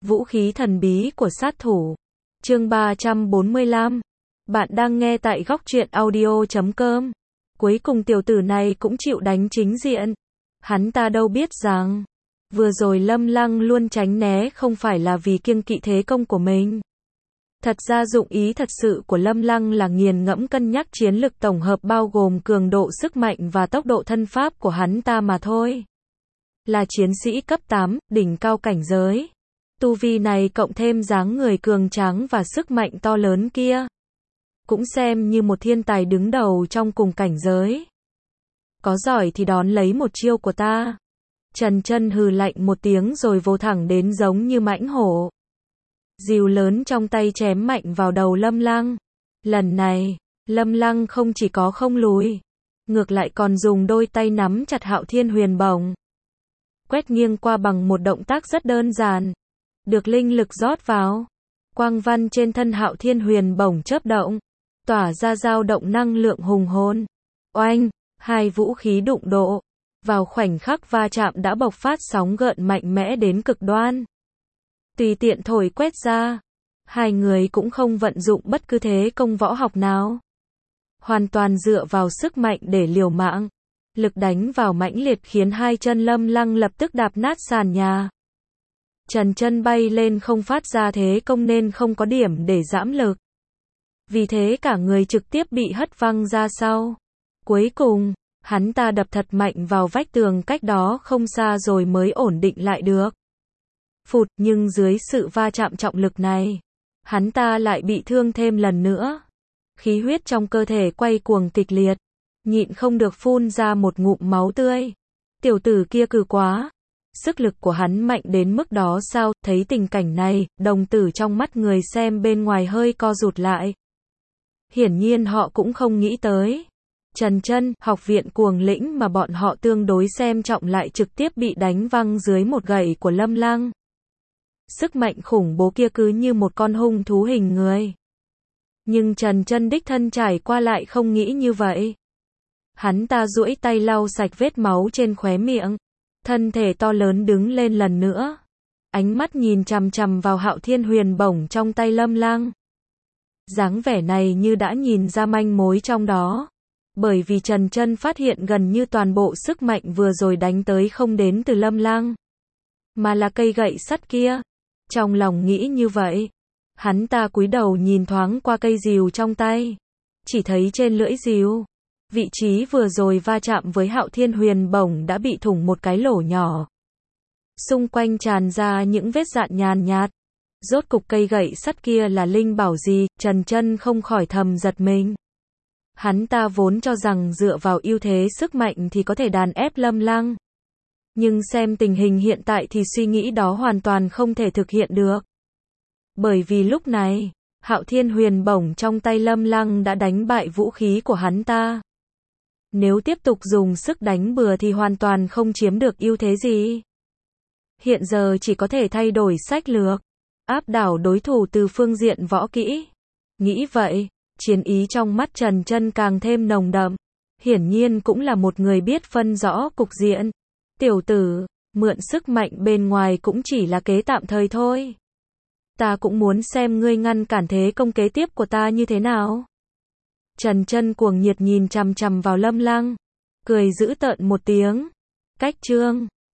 Vũ khí thần bí của sát thủ. Chương 345. Bạn đang nghe tại góc truyện audio.com. Cuối cùng tiểu tử này cũng chịu đánh chính diện. Hắn ta đâu biết rằng, vừa rồi Lâm Lăng luôn tránh né không phải là vì kiêng kỵ thế công của mình. Thật ra dụng ý thật sự của Lâm Lăng là nghiền ngẫm cân nhắc chiến lực tổng hợp bao gồm cường độ sức mạnh và tốc độ thân pháp của hắn ta mà thôi. Là chiến sĩ cấp 8, đỉnh cao cảnh giới. Tu vi này cộng thêm dáng người cường tráng và sức mạnh to lớn kia, cũng xem như một thiên tài đứng đầu trong cùng cảnh giới. Có giỏi thì đón lấy một chiêu của ta. Trần Chân hừ lạnh một tiếng rồi vồ thẳng đến giống như mãnh hổ. Dìu lớn trong tay chém mạnh vào đầu Lâm Lăng. Lần này, Lâm Lăng không chỉ có không lùi, ngược lại còn dùng đôi tay nắm chặt Hạo Thiên Huyền Bổng, quét nghiêng qua bằng một động tác rất đơn giản. Được linh lực rót vào, quang văn trên thân Hạo Thiên Huyền Bổng chớp động, tỏa ra dao động năng lượng hùng hồn. Oanh, hai vũ khí đụng độ, vào khoảnh khắc va chạm đã bộc phát sóng gợn mạnh mẽ đến cực đoan. Tùy tiện thổi quét ra, hai người cũng không vận dụng bất cứ thế công võ học nào. Hoàn toàn dựa vào sức mạnh để liều mạng. Lực đánh vào mãnh liệt khiến hai chân Lâm Lăng lập tức đạp nát sàn nhà. Trần Chân bay lên không phát ra thế công nên không có điểm để giảm lực. Vì thế cả người trực tiếp bị hất văng ra sau. Cuối cùng, hắn ta đập thật mạnh vào vách tường cách đó không xa rồi mới ổn định lại được. Phụt, nhưng dưới sự va chạm trọng lực này, hắn ta lại bị thương thêm lần nữa. Khí huyết trong cơ thể quay cuồng kịch liệt, nhịn không được phun ra một ngụm máu tươi. Tiểu tử kia cừ quá. Sức lực của hắn mạnh đến mức đó sao? Thấy tình cảnh này, đồng tử trong mắt người xem bên ngoài hơi co rụt lại. Hiển nhiên họ cũng không nghĩ tới. Trần Chân, học viện cuồng lĩnh mà bọn họ tương đối xem trọng lại trực tiếp bị đánh văng dưới một gậy của Lâm Lăng. Sức mạnh khủng bố kia cứ như một con hung thú hình người. Nhưng Trần Chân đích thân trải qua lại không nghĩ như vậy. Hắn ta duỗi tay lau sạch vết máu trên khóe miệng. Thân thể to lớn đứng lên lần nữa. Ánh mắt nhìn chằm chằm vào Hạo Thiên Huyền Bổng trong tay Lâm Lăng. Dáng vẻ này như đã nhìn ra manh mối trong đó. Bởi vì Trần Chân phát hiện gần như toàn bộ sức mạnh vừa rồi đánh tới không đến từ Lâm Lăng, mà là cây gậy sắt kia. Trong lòng nghĩ như vậy, hắn ta cúi đầu nhìn thoáng qua cây rìu trong tay. Chỉ thấy trên lưỡi rìu, vị trí vừa rồi va chạm với Hạo Thiên Huyền Bổng đã bị thủng một cái lỗ nhỏ. Xung quanh tràn ra những vết rạn nhàn nhạt. Rốt cục cây gậy sắt kia là linh bảo gì? Trần Chân không khỏi thầm giật mình. Hắn ta vốn cho rằng dựa vào ưu thế sức mạnh thì có thể đàn ép Lâm Lăng. Nhưng xem tình hình hiện tại thì suy nghĩ đó hoàn toàn không thể thực hiện được. Bởi vì lúc này, Hạo Thiên Huyền Bổng trong tay Lâm Lăng đã đánh bại vũ khí của hắn ta. Nếu tiếp tục dùng sức đánh bừa thì hoàn toàn không chiếm được ưu thế gì. Hiện giờ chỉ có thể thay đổi sách lược, áp đảo đối thủ từ phương diện võ kỹ. Nghĩ vậy, chiến ý trong mắt Trần Chân càng thêm nồng đậm. Hiển nhiên cũng là một người biết phân rõ cục diện. Tiểu tử, mượn sức mạnh bên ngoài cũng chỉ là kế tạm thời thôi. Ta cũng muốn xem ngươi ngăn cản thế công kế tiếp của ta như thế nào. Trần Chân cuồng nhiệt nhìn chằm chằm vào Lâm Lăng, cười giễu tợn một tiếng. Cách chương